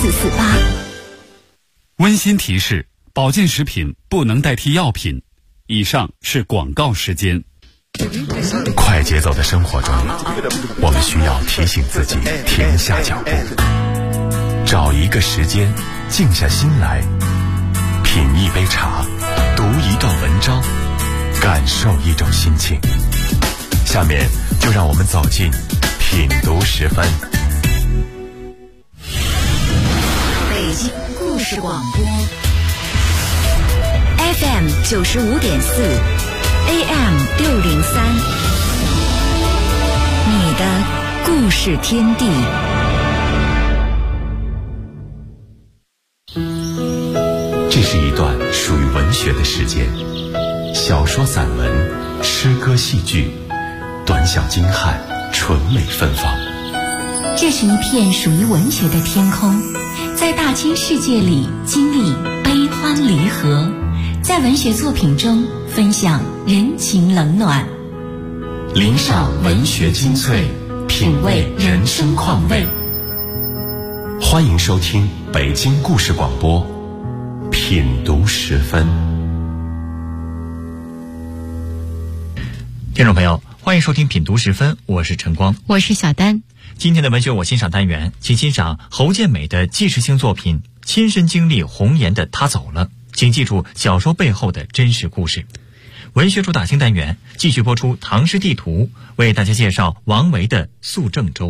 温馨提示：保健食品不能代替药品。以上是广告时间。 快节奏的生活中，我们需要提醒自己停下脚步，找一个时间静下心来，品一杯茶，读一段文章，感受一种心情。下面就让我们走进品读10分。 北京故事广播 FM 95.4 AM 603，你的故事天地。 这是一段属于文学的时间，小说、散文、诗歌、戏剧，短小精悍，纯美芬芳。 这是一片属于文学的天空，在大千世界里经历悲欢离合，在文学作品中分享人情冷暖， 领赏文学精粹，品味人生况味。欢迎收听北京故事广播品读10分。 听众朋友，欢迎收听品读10分，我是陈光， 我是小丹。 今天的文学我欣赏单元，请欣赏侯建美的纪实性作品《亲身经历红颜的他走了》，请记住小说背后的真实故事。文学主打星单元继续播出唐诗地图，为大家介绍王维的《宿郑州》。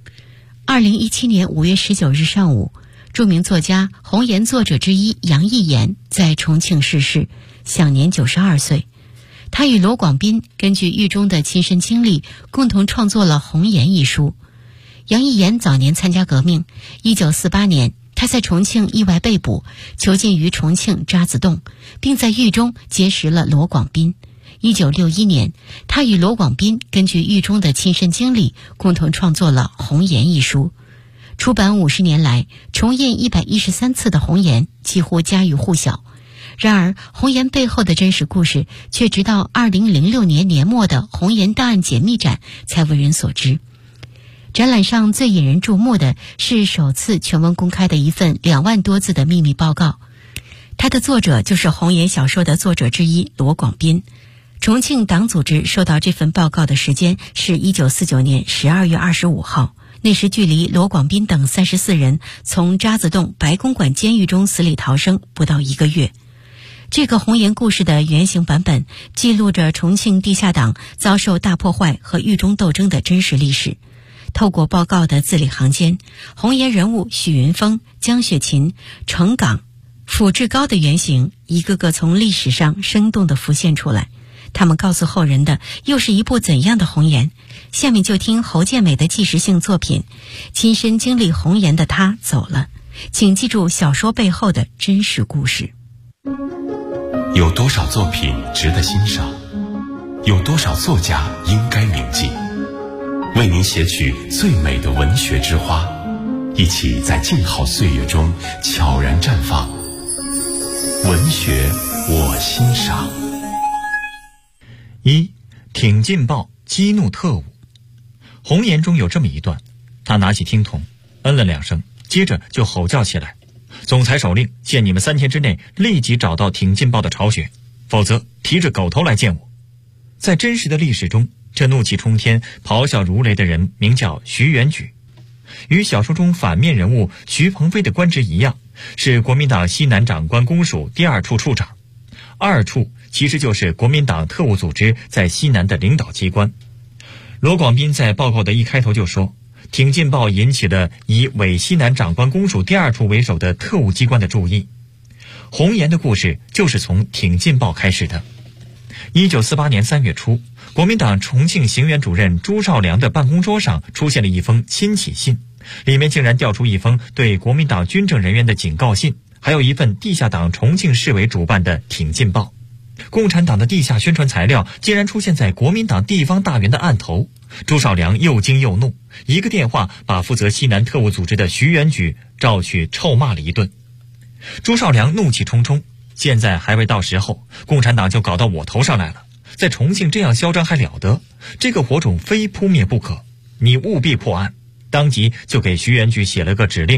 2017年5月19日上午，著名作家红颜作者之一杨逸言在重庆逝世，享年92岁。他与罗广斌根据狱中的亲身经历，共同创作了《红颜》一书。杨逸言早年参加革命，1948年他在重庆意外被捕，囚禁于重庆渣滓洞，并在狱中结识了罗广斌。1961年，他与罗广斌根据狱中的亲身经历，共同创作了《红颜》一书。出版50年来，重印113次的《红颜》几乎家喻户晓。然而，《红颜》背后的真实故事，却直到2006年年末的红颜档案解密展才为人所知。展览上最引人注目的是首次全文公开的一份2万多字的秘密报告，它的作者就是红颜小说的作者之一罗广斌。重庆党组织收到这份报告的时间是1949年12月25号，那时距离罗广斌等34人从渣滓洞白公馆监狱中死里逃生不到1个月。这个红颜故事的原型版本记录着重庆地下党遭受大破坏和狱中斗争的真实历史。透过报告的字里行间，红颜人物许云峰、江雪琴、程岗、傅志高的原型一个个从历史上生动地浮现出来。他们告诉后人的又是一部怎样的红颜？下面就听侯建美的纪实性作品《亲身经历红颜的他走了》，请记住小说背后的真实故事。 有多少作品值得欣赏？有多少作家应该铭记？为您写取最美的文学之花，一起在静好岁月中悄然绽放。文学我欣赏。 1. 挺进报激怒特务。红颜中有这么一段，他拿起听筒嗯了2声，接着就吼叫起来：总裁手令，限你们3天之内立即找到挺进报的巢穴，否则提着狗头来见我。在真实的历史中，这怒气冲天、咆哮如雷的人名叫徐元举，与小说中反面人物徐鹏飞的官职一样，是国民党西南长官公署第2处处长。2处其实就是国民党特务组织在西南的领导机关。罗广斌在报告的一开头就说，挺进报引起了以伪西南长官公署第2处为首的特务机关的注意。红颜的故事就是从挺进报开始的。1948年3月初，国民党重庆行员主任朱绍良的办公桌上出现了一封亲启信，里面竟然调出一封对国民党军政人员的警告信，还有一份地下党重庆市委主办的挺进报。共产党的地下宣传材料竟然出现在国民党地方大员的案头。朱绍良又惊又怒，一个电话把负责西南特务组织的徐元举召去臭骂了一顿。朱绍良怒气冲冲，现在还未到时候，共产党就搞到我头上来了，在重庆这样嚣张还了得？这个火种非扑灭不可，你务必破案。当即就给徐元举写了个指令，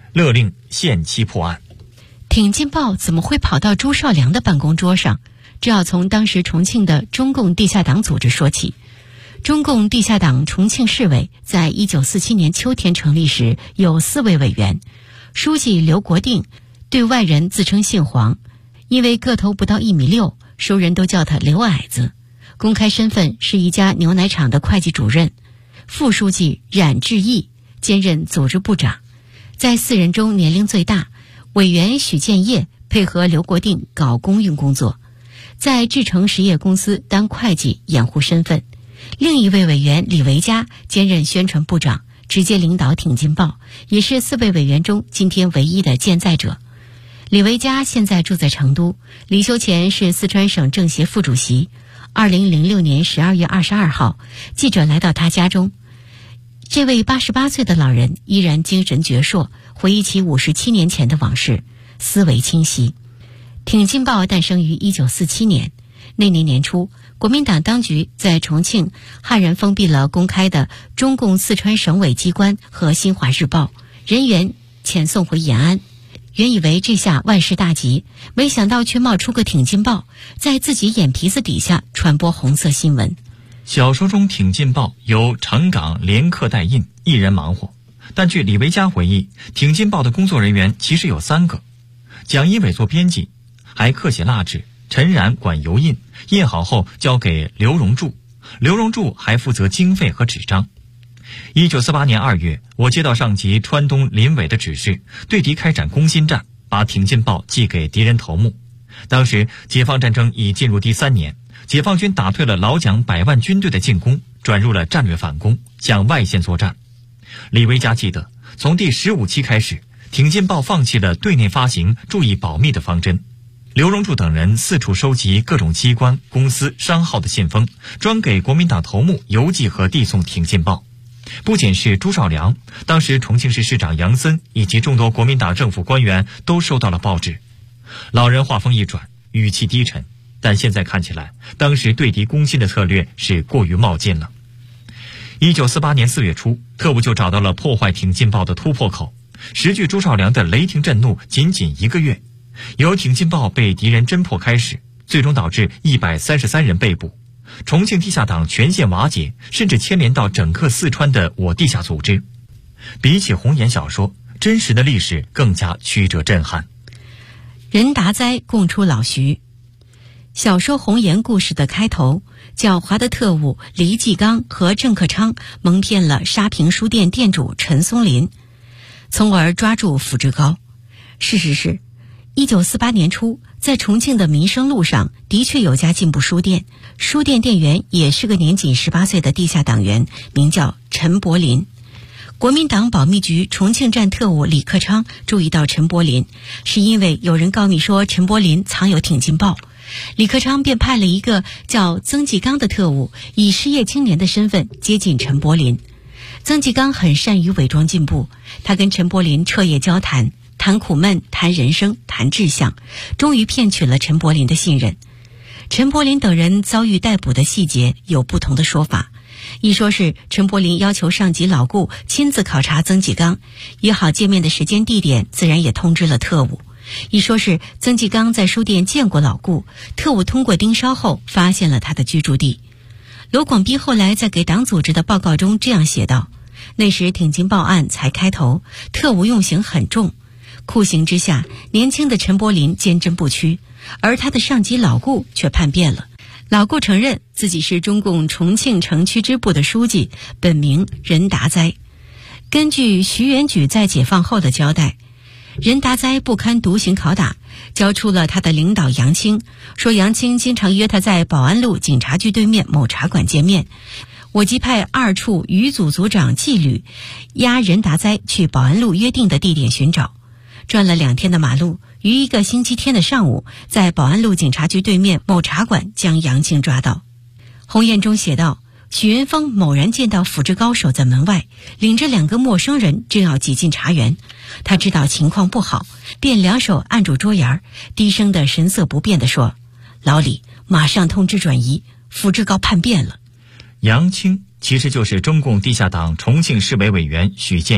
勒令限期破案。 挺进报怎么会跑到朱绍良的办公桌上？这要从当时重庆的中共地下党组织说起。中共地下党重庆市委在1947年秋天成立时有4位委员，书记刘国定对外人自称姓黄，因为个头不到1.6米，熟人都叫他刘矮子。公开身份是一家牛奶厂的会计主任。副书记冉志毅兼任组织部长，在4人中年龄最大。委员许建业配合刘国定搞公运工作，在制成实业公司当会计掩护身份。另一位委员李维嘉兼任宣传部长，直接领导挺进报，也是4位委员中今天唯一的健在者。李维嘉现在住在成都，李修乾是四川省政协副主席。2006年12月22号，记者来到他家中，这位88岁的老人依然精神矍铄，回忆起57年前的往事，思维清晰。挺进报诞生于1947年，那年年初，国民党当局在重庆悍然封闭了公开的中共四川省委机关和新华日报，人员遣送回延安。原以为这下万事大吉，没想到却冒出个挺进报，在自己眼皮子底下传播红色新闻。 小说中挺进报由陈岗连刻带印，一人忙活。但据李维嘉回忆，挺进报的工作人员其实有3个，蒋一伟做编辑，还刻写蜡纸，陈然管油印，印好后交给刘荣柱，刘荣柱还负责经费和纸张。1948年2月，我接到上级川东林伟的指示，对敌开展攻心战，把挺进报寄给敌人头目。当时解放战争已进入第3年，解放军打退了老蒋100万军队的进攻，转入了战略反攻，向外线作战。李维嘉记得，从第15期开始，挺进报放弃了对内发行、注意保密的方针。刘荣柱等人四处收集各种机关、公司、商号的信封，专给国民党头目邮寄和递送挺进报。不仅是朱绍良，当时重庆市市长杨森以及众多国民党政府官员都收到了报纸。老人话锋一转，语气低沉，但现在看起来，当时对敌攻心的策略是过于冒进了。1948年4月初，特务就找到了破坏挺进报的突破口。时距朱绍良的雷霆震怒仅仅1个月，由挺进报被敌人侦破开始，最终导致133人被捕。重庆地下党全线瓦解，甚至牵连到整个四川的我地下组织。比起红岩小说，真实的历史更加曲折震撼。 任达哉供出老徐。小说《红岩》故事的开头，狡猾的特务黎继刚和郑克昌蒙骗了沙坪书店店主陈松林，从而抓住福志高。事实是1948年初，在重庆的民生路上的确有家进步书店，书店店员也是个年仅18岁的地下党员，名叫陈柏林。国民党保密局重庆站特务李克昌注意到陈柏林，是因为有人告密说陈柏林藏有挺进报，李克昌便派了一个叫曾纪刚的特务，以失业青年的身份接近陈柏林。曾纪刚很善于伪装进步，他跟陈柏林彻夜交谈，谈苦闷，谈人生，谈志向，终于骗取了陈柏林的信任。陈柏林等人遭遇逮捕的细节有不同的说法，一说是陈柏林要求上级老顾亲自考察曾纪刚，约好见面的时间地点，自然也通知了特务。一说是曾纪刚在书店见过老顾，特务通过盯梢后发现了他的居住地。罗广斌后来在给党组织的报告中这样写道：那时挺进报案才开头，特务用刑很重，酷刑之下，年轻的陈柏林坚贞不屈，而他的上级老顾却叛变了。老顾承认自己是中共重庆城区支部的书记，本名任达哉。根据徐元举在解放后的交代，任达哉不堪独行拷打，交出了他的领导杨清，说杨清经常约他在保安路警察局对面某茶馆见面。我即派2处余组组长纪律押任达哉去保安路约定的地点寻找，转了2天的马路，于1个星期天的上午，在保安路警察局对面某茶馆将杨清抓到。鸿雁中写道，许云峰猛然见到福志高守在门外，领着2个陌生人正要挤进茶园，他知道情况不好，便2手按住桌沿，低声的神色不变地说：老李，马上通知转移，福志高叛变了。 杨清其实就是中共地下党重庆市委委员许建业，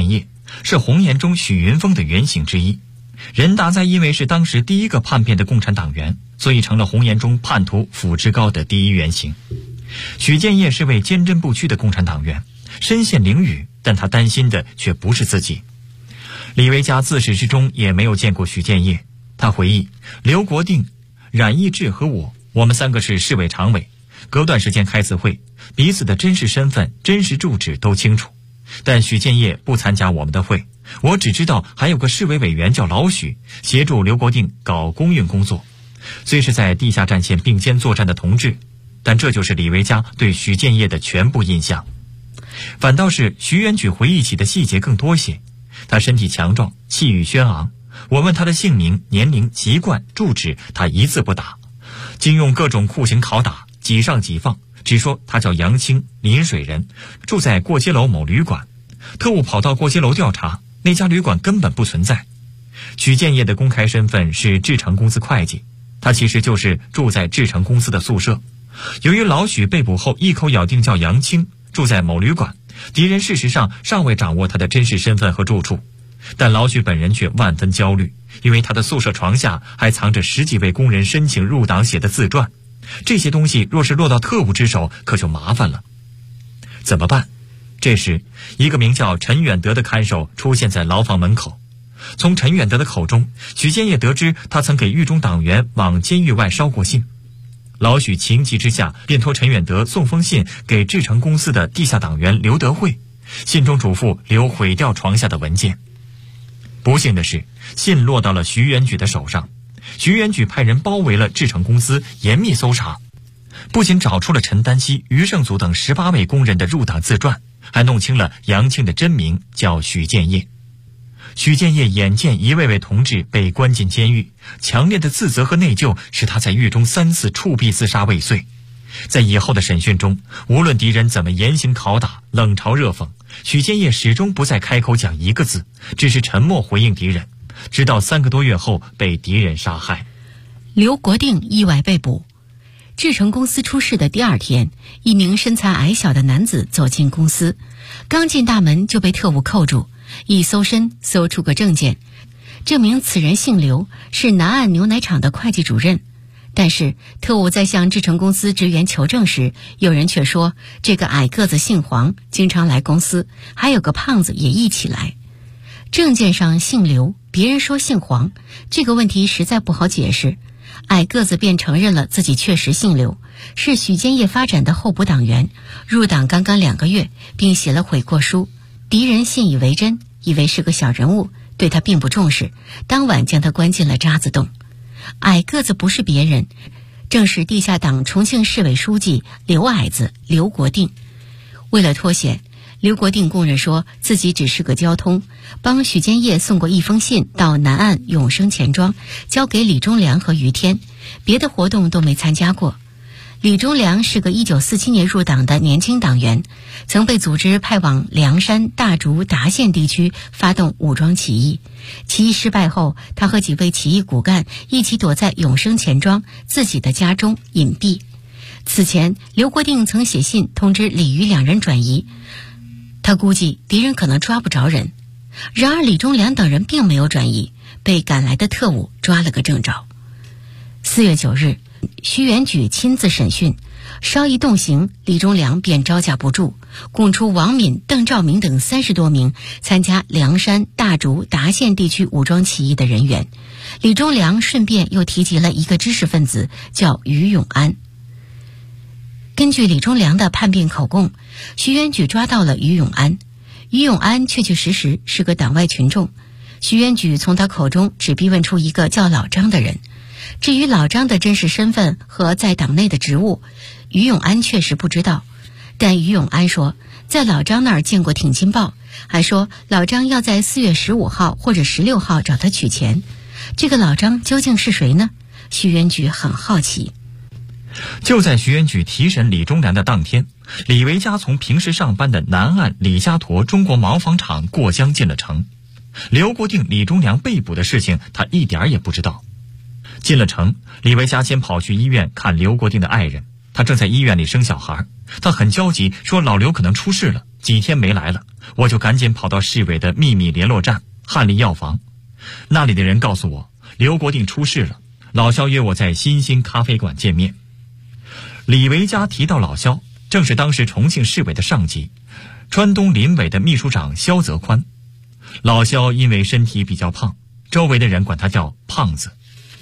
是红岩中许云峰的原型之一。任达在因为是当时第一个叛变的共产党员，所以成了红岩中叛徒傅志高的第一原型。许建业是位坚贞不屈的共产党员，身陷囹圄，但他担心的却不是自己。李维嘉自始至终也没有见过许建业。他回忆，刘国定、冉义志和我们3个是市委常委，隔段时间开次会，彼此的真实身份、真实住址都清楚。但许建业不参加我们的会，我只知道还有个市委委员叫老许，协助刘国定搞公运工作。虽是在地下战线并肩作战的同志，但这就是李维嘉对许建业的全部印象。反倒是徐元举回忆起的细节更多些。他身体强壮，气宇轩昂。我问他的姓名、年龄、籍贯、住址，他一字不答，竟用各种酷刑拷打，几上几放，只说他叫杨青，临水人，住在过街楼某旅馆。特务跑到过街楼调查，那家旅馆根本不存在。许建业的公开身份是志成公司会计，他其实就是住在志成公司的宿舍。由于老许被捕后一口咬定叫杨青，住在某旅馆，敌人事实上尚未掌握他的真实身份和住处。但老许本人却万分焦虑，因为他的宿舍床下还藏着10几位工人申请入党写的自传，这些东西若是落到特务之手，可就麻烦了。怎么办？这时，一个名叫陈远德的看守出现在牢房门口。从陈远德的口中，许建业得知他曾给狱中党员往监狱外捎过信。老许情急之下，便托陈远德送封信给志成公司的地下党员刘德惠，信中嘱咐留毁掉床下的文件。不幸的是，信落到了徐元举的手上。徐元举派人包围了志成公司，严密搜查，不仅找出了陈丹溪、余胜祖等18位工人的入党自传，还弄清了杨庆的真名叫许建业。许建业眼见一位位同志被关进监狱，强烈的自责和内疚使他在狱中3次触壁自杀未遂。在以后的审讯中，无论敌人怎么严刑拷打、冷嘲热讽，许建业始终不再开口讲一个字，只是沉默回应敌人，直到3个多月后被敌人杀害。 刘国定意外被捕。志成公司出事的第2天，一名身材矮小的男子走进公司，刚进大门就被特务扣住，一搜身搜出个证件，证明此人姓刘，是南岸牛奶厂的会计主任。但是特务在向志成公司职员求证时，有人却说这个矮个子姓黄，经常来公司，还有个胖子也一起来。证件上姓刘，别人说姓黄，这个问题实在不好解释。矮个子便承认了自己确实姓刘，是许建业发展的候补党员，入党刚刚2个月，并写了悔过书。敌人信以为真，以为是个小人物，对他并不重视，当晚将他关进了渣滓洞。矮个子不是别人，正是地下党重庆市委书记刘矮子刘国定。为了脱险，刘国定供认说自己只是个交通，帮许建业送过一封信到南岸永生钱庄，交给李忠良和于天，别的活动都没参加过。李忠良是个1947年入党的年轻党员，曾被组织派往凉山、大竹、达县地区发动武装起义。起义失败后，他和几位起义骨干一起躲在永生钱庄自己的家中隐蔽。此前，刘国定曾写信通知李于2人转移，他估计敌人可能抓不着人。然而李忠良等人并没有转移，被赶来的特务抓了个正着。4月9日，徐元举亲自审讯，稍一动刑，李忠良便招架不住，供出王敏、邓兆明等30多名参加凉山、大竹、达县地区武装起义的人员。李忠良顺便又提及了一个知识分子，叫于永安。根据李忠良的叛变口供，徐元举抓到了于永安。于永安确确实实是个党外群众，徐元举从他口中只逼问出一个叫老张的人。至于老张的真实身份和在党内的职务，于永安确实不知道。但于永安说在老张那儿见过挺进报，还说老张要在4月15号或者16号找他取钱。这个老张究竟是谁呢？徐元举很好奇。 就在徐元举提审李忠良的当天，李维嘉从平时上班的南岸李家沱中国毛纺厂过江进了城。刘国定、李忠良被捕的事情他一点也不知道。进了城，李维嘉先跑去医院看刘国定的爱人，他正在医院里生小孩，他很焦急，说老刘可能出事了。 几天没来了，我就赶紧跑到市委的秘密联络站翰林药房，那里的人告诉我刘国定出事了，老肖约我在新兴咖啡馆见面。李维嘉提到老肖，正是当时重庆市委的上级，川东林委的秘书长肖泽宽。老肖因为身体比较胖，周围的人管他叫胖子。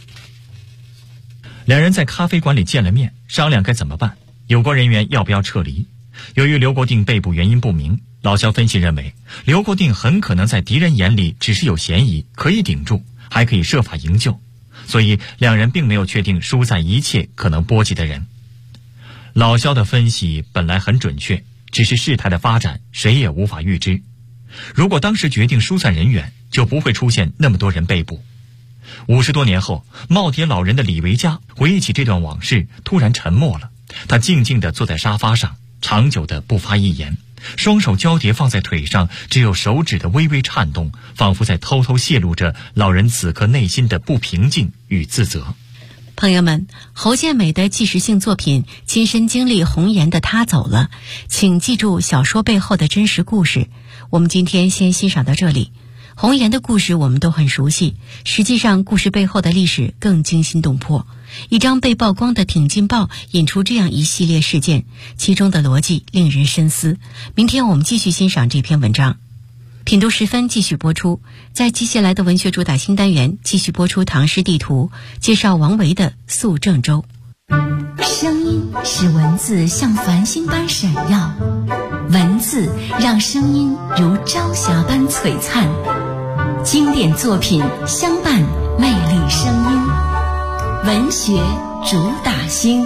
两人在咖啡馆里见了面，商量该怎么办，有关人员要不要撤离。由于刘国定被捕原因不明，老肖分析认为刘国定很可能在敌人眼里只是有嫌疑，可以顶住，还可以设法营救，所以两人并没有确定疏散一切可能波及的人。老肖的分析本来很准确，只是事态的发展谁也无法预知。如果当时决定疏散人员，就不会出现那么多人被捕。50多年后，耄耋老人的李维嘉回忆起这段往事，突然沉默了。他静静地坐在沙发上，长久地不发一言，双手交叠放在腿上，只有手指的微微颤动，仿佛在偷偷泄露着老人此刻内心的不平静与自责。 朋友们，侯建美的纪实性作品《亲身经历红岩的他走了》，请记住小说背后的真实故事。我们今天先欣赏到这里。红岩的故事我们都很熟悉，实际上故事背后的历史更惊心动魄。一张被曝光的挺进报引出这样一系列事件，其中的逻辑令人深思。明天我们继续欣赏这篇文章。品读时分继续播出，在接下来的文学主打新单元继续播出唐诗地图，介绍王维的《宿郑州》。 声音使文字像繁星般闪耀，文字让声音如朝霞般璀璨。经典作品相伴，魅力声音，文学主打星。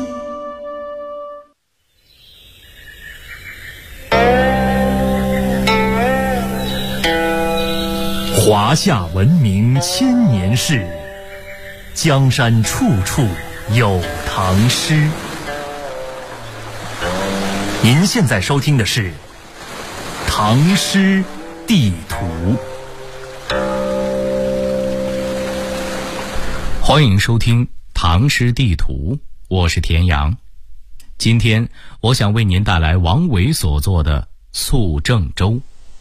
华夏文明千年事，江山处处有唐诗。您现在收听的是《唐诗地图》。 欢迎收听《唐诗地图》，我是田阳。今天我想为您带来王维所作的《宿郑州》。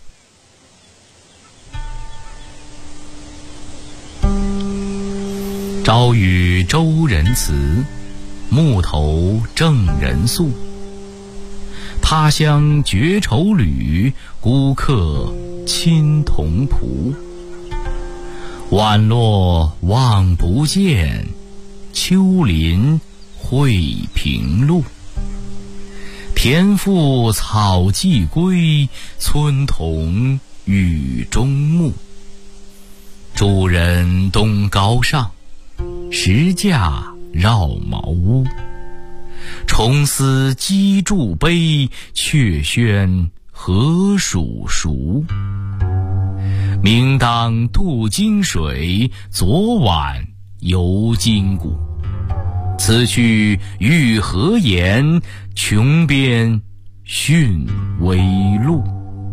朝与州人辞，暮投郑人宿。他乡绝愁侣，孤客亲同仆。晚落望不见，丘陵会平路。田赋草既归，村童雨中暮。主人东高上，石架绕茅屋。重思机杼悲，却轩何属熟。明当渡金水，昨晚游金谷。此去欲何言？穷边逊微路。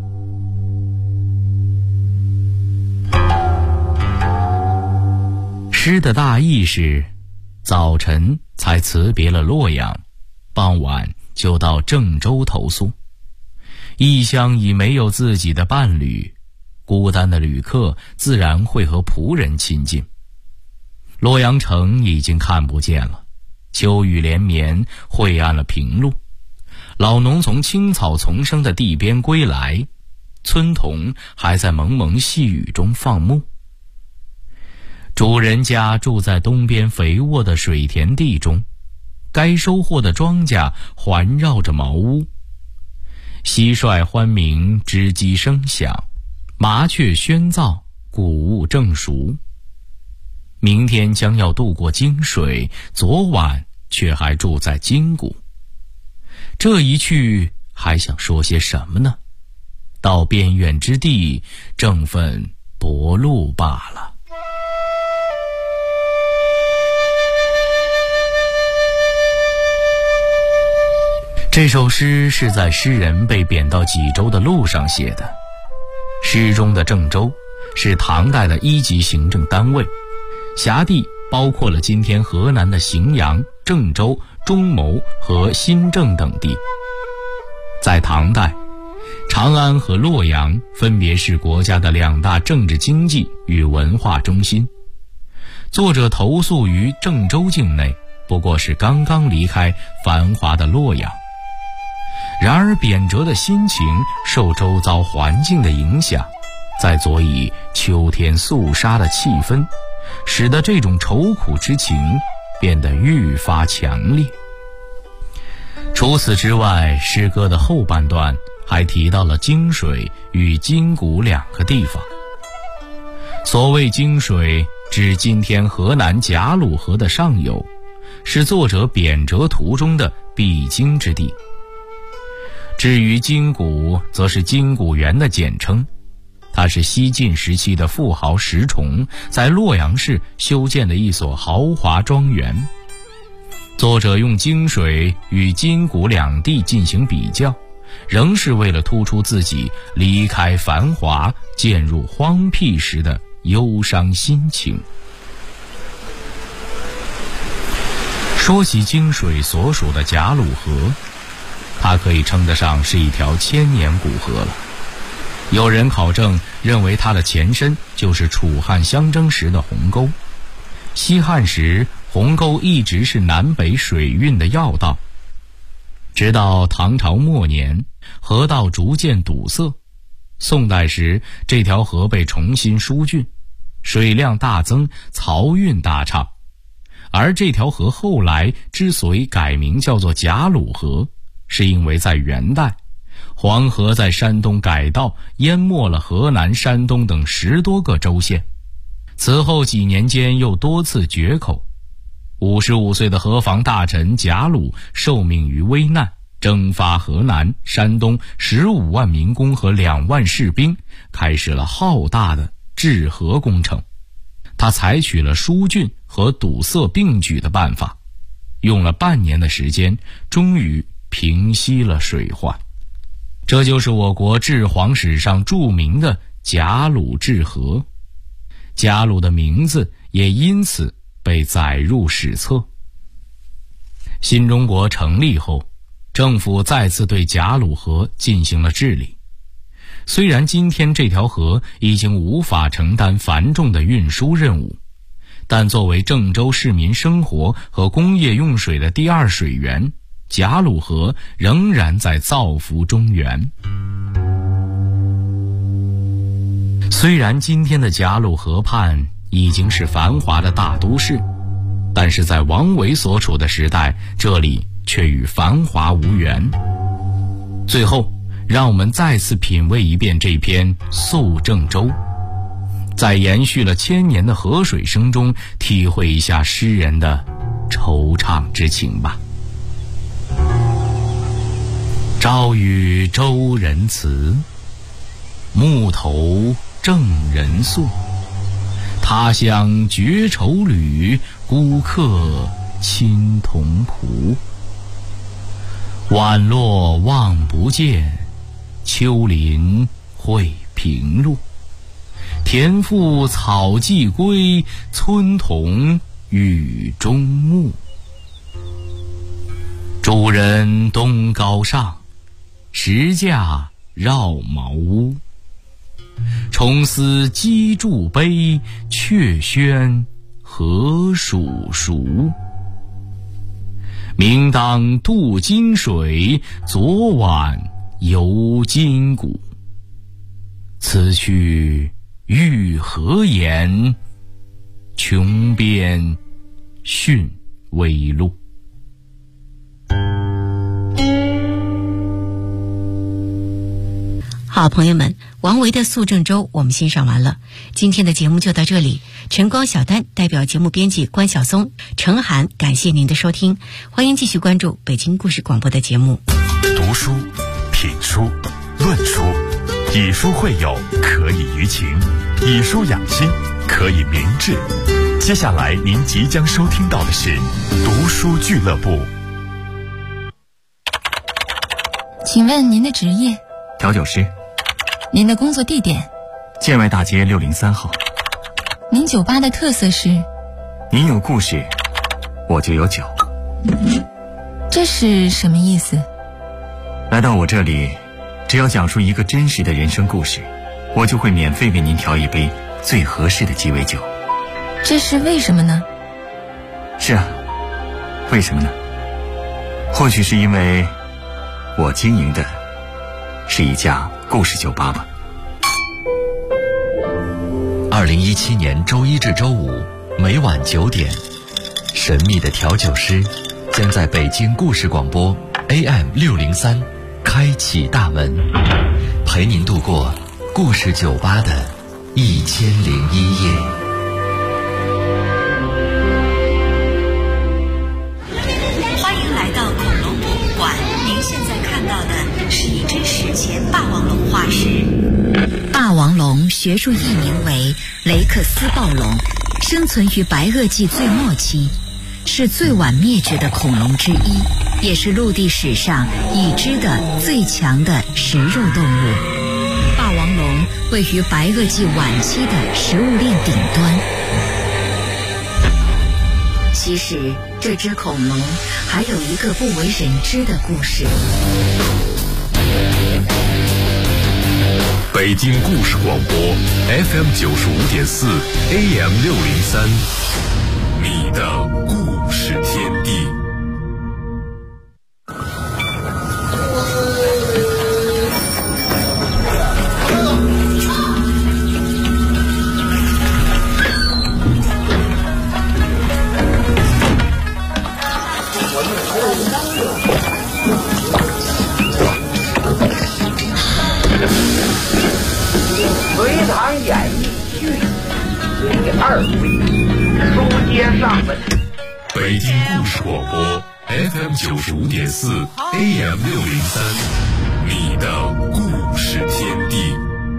诗的大意是，早晨才辞别了洛阳，傍晚就到郑州投宿。异乡已没有自己的伴侣，孤单的旅客自然会和仆人亲近。洛阳城已经看不见了，秋雨连绵，晦暗了平路。老农从青草丛生的地边归来，村童还在蒙蒙细雨中放牧。主人家住在东边肥沃的水田地中，该收获的庄稼环绕着茅屋。蟋蟀欢鸣，织机声响，麻雀喧噪，谷物正熟。明天将要渡过泾水，昨晚却还住在金谷。这一去还想说些什么呢？到边远之地，正奋搏路罢了。这首诗是在诗人被贬到济州的路上写的。诗中的郑州是唐代的一级行政单位，辖地包括了今天河南的荥阳、郑州、中牟和新郑等地。在唐代， 长安和洛阳分别是国家的2大政治经济与文化中心。作者投宿于郑州境内，不过是刚刚离开繁华的洛阳。然而贬谪的心情受周遭环境的影响，再佐以秋天肃杀的气氛，使得这种愁苦之情变得愈发强烈。除此之外，诗歌的后半段还提到了泾水与金谷2个地方。所谓泾水，指今天河南贾鲁河的上游，是作者贬谪途中的必经之地。至于金谷，则是金谷园的简称，它是西晋时期的富豪石崇在洛阳市修建的一所豪华庄园。作者用泾水与金谷2地进行比较，仍是为了突出自己离开繁华渐入荒僻时的忧伤心情。说起泾水所属的贾鲁河，它可以称得上是一条千年古河了。有人考证认为它的前身就是楚汉相争时的鸿沟。西汉时，鸿沟一直是南北水运的要道，直到唐朝末年，河道逐渐堵塞。宋代时，这条河被重新疏浚，水量大增，漕运大畅。而这条河后来之所以改名叫做贾鲁河，是因为在元代，黄河在山东改道，淹没了河南、山东等10多个州县。此后几年间又多次决口。55岁的河防大臣贾鲁受命于危难，征发河南、山东15万民工和2万士兵，开始了浩大的治河工程。他采取了疏浚和堵塞并举的办法，用了半年的时间，终于平息了水患。这就是我国治黄史上著名的贾鲁治河。贾鲁的名字也因此被载入史册。新中国成立后，政府再次对贾鲁河进行了治理。虽然今天这条河已经无法承担繁重的运输任务，但作为郑州市民生活和工业用水的第2水源，贾鲁河仍然在造福中原。虽然今天的贾鲁河畔已经是繁华的大都市，但是在王维所处的时代，这里却与繁华无缘。最后，让我们再次品味一遍这篇《宿郑州》，在延续了1000年的河水声中，体会一下诗人的惆怅之情吧。朝与州人辞，暮投郑人宿。他乡绝愁侣，孤客亲同仆。晚落望不见，丘陵会平路。田赋草既归，村童雨中暮。主人东高上，石架绕茅屋。重思机杼悲，却轩何属熟。明当渡金水，昨晚游金谷。此去欲何言？穷边逊微路。 好，朋友们，王维的《宿郑州》我们欣赏完了。今天的节目就到这里，晨光小丹代表节目编辑关晓松、程涵，感谢您的收听，欢迎继续关注北京故事广播的节目。 读书、品书、论书，以书会友，可以娱情；以书养心，可以明志。接下来您即将收听到的是读书俱乐部。 请问您的职业？ 调酒师。 您的工作地点？ 建外大街603号。 您酒吧的特色是？ 您有故事，我就有酒。 这是什么意思？ 来到我这里， 只要讲述一个真实的人生故事，我就会免费为您调一杯最合适的鸡尾酒。 这是为什么呢？ 是啊，为什么呢？或许是因为我经营的是一家故事酒吧吧。 2017年周一至周五每晚9点，神秘的调酒师将在北京故事广播 AM603开启大门，陪您度过故事酒吧的1001夜。 欢迎来到恐龙博物馆，您现在看到的是一只史前霸王龙化石。霸王龙学术译名为雷克斯暴龙，生存于白垩纪最末期，是最晚灭绝的恐龙之一，也是陆地史上已知的最强的食肉动物。霸王龙位于白垩纪晚期的食物链顶端。其实这只恐龙还有一个不为人知的故事。 北京故事广播 FM95.4 AM603，你的故事天地。 隋唐演义续第2回，书接上文。 北京故事广播 FM95.4 AM603，你的故事天地。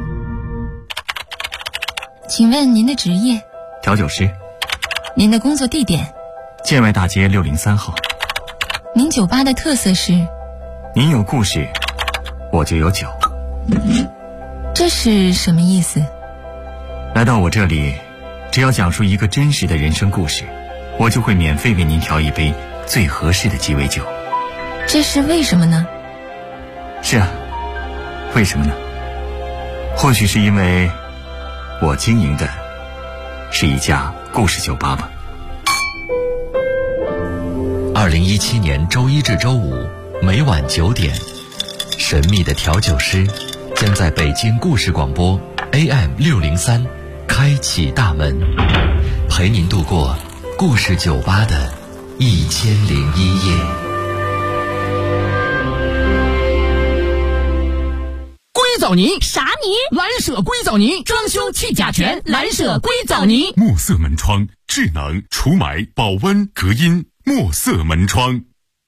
请问您的职业？ 调酒师。 您的工作地点？ 建外大街603号。 您酒吧的特色是？ 您有故事，我就有酒。 这是什么意思？ 来到我这里，只要讲述一个真实的人生故事，我就会免费为您调一杯最合适的鸡尾酒。 这是为什么呢？ 是啊，为什么呢？或许是因为我经营的是一家故事酒吧吧。 2017年周一至周五每晚9点，神秘的调酒师将在北京故事广播 AM603开启大门，陪您度过故事酒吧的1001夜。 硅藻泥啥泥？ 蓝舍硅藻泥，装修去甲醛，蓝舍硅藻泥。 墨色门窗，智能除霾、保温、隔音。墨色门窗。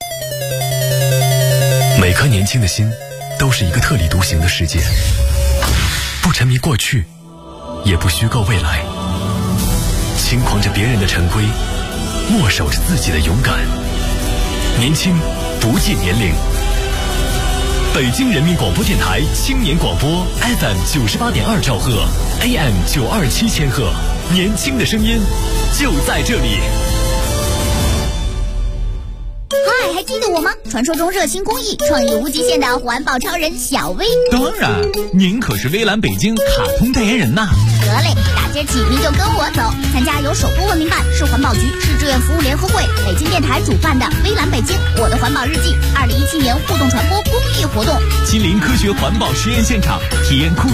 每颗年轻的心都是一个特立独行的世界，不沉迷过去，也不虚构未来，轻狂着别人的陈规，默守着自己的勇敢。年轻不计年龄。北京人民广播电台青年广播 FM98.2兆赫 AM927千赫，年轻的声音就在这里。 嗨，还记得我吗？传说中热心公益、创意无极限的环保超人小薇。 当然，您可是微蓝北京卡通代言人呐。 得嘞，大街起您就跟我走，参加由首都文明办、市环保局、市志愿服务联合会、北京电台主办的微蓝北京我的环保日记2017年互动传播公益活动， 亲临科学环保实验现场，体验酷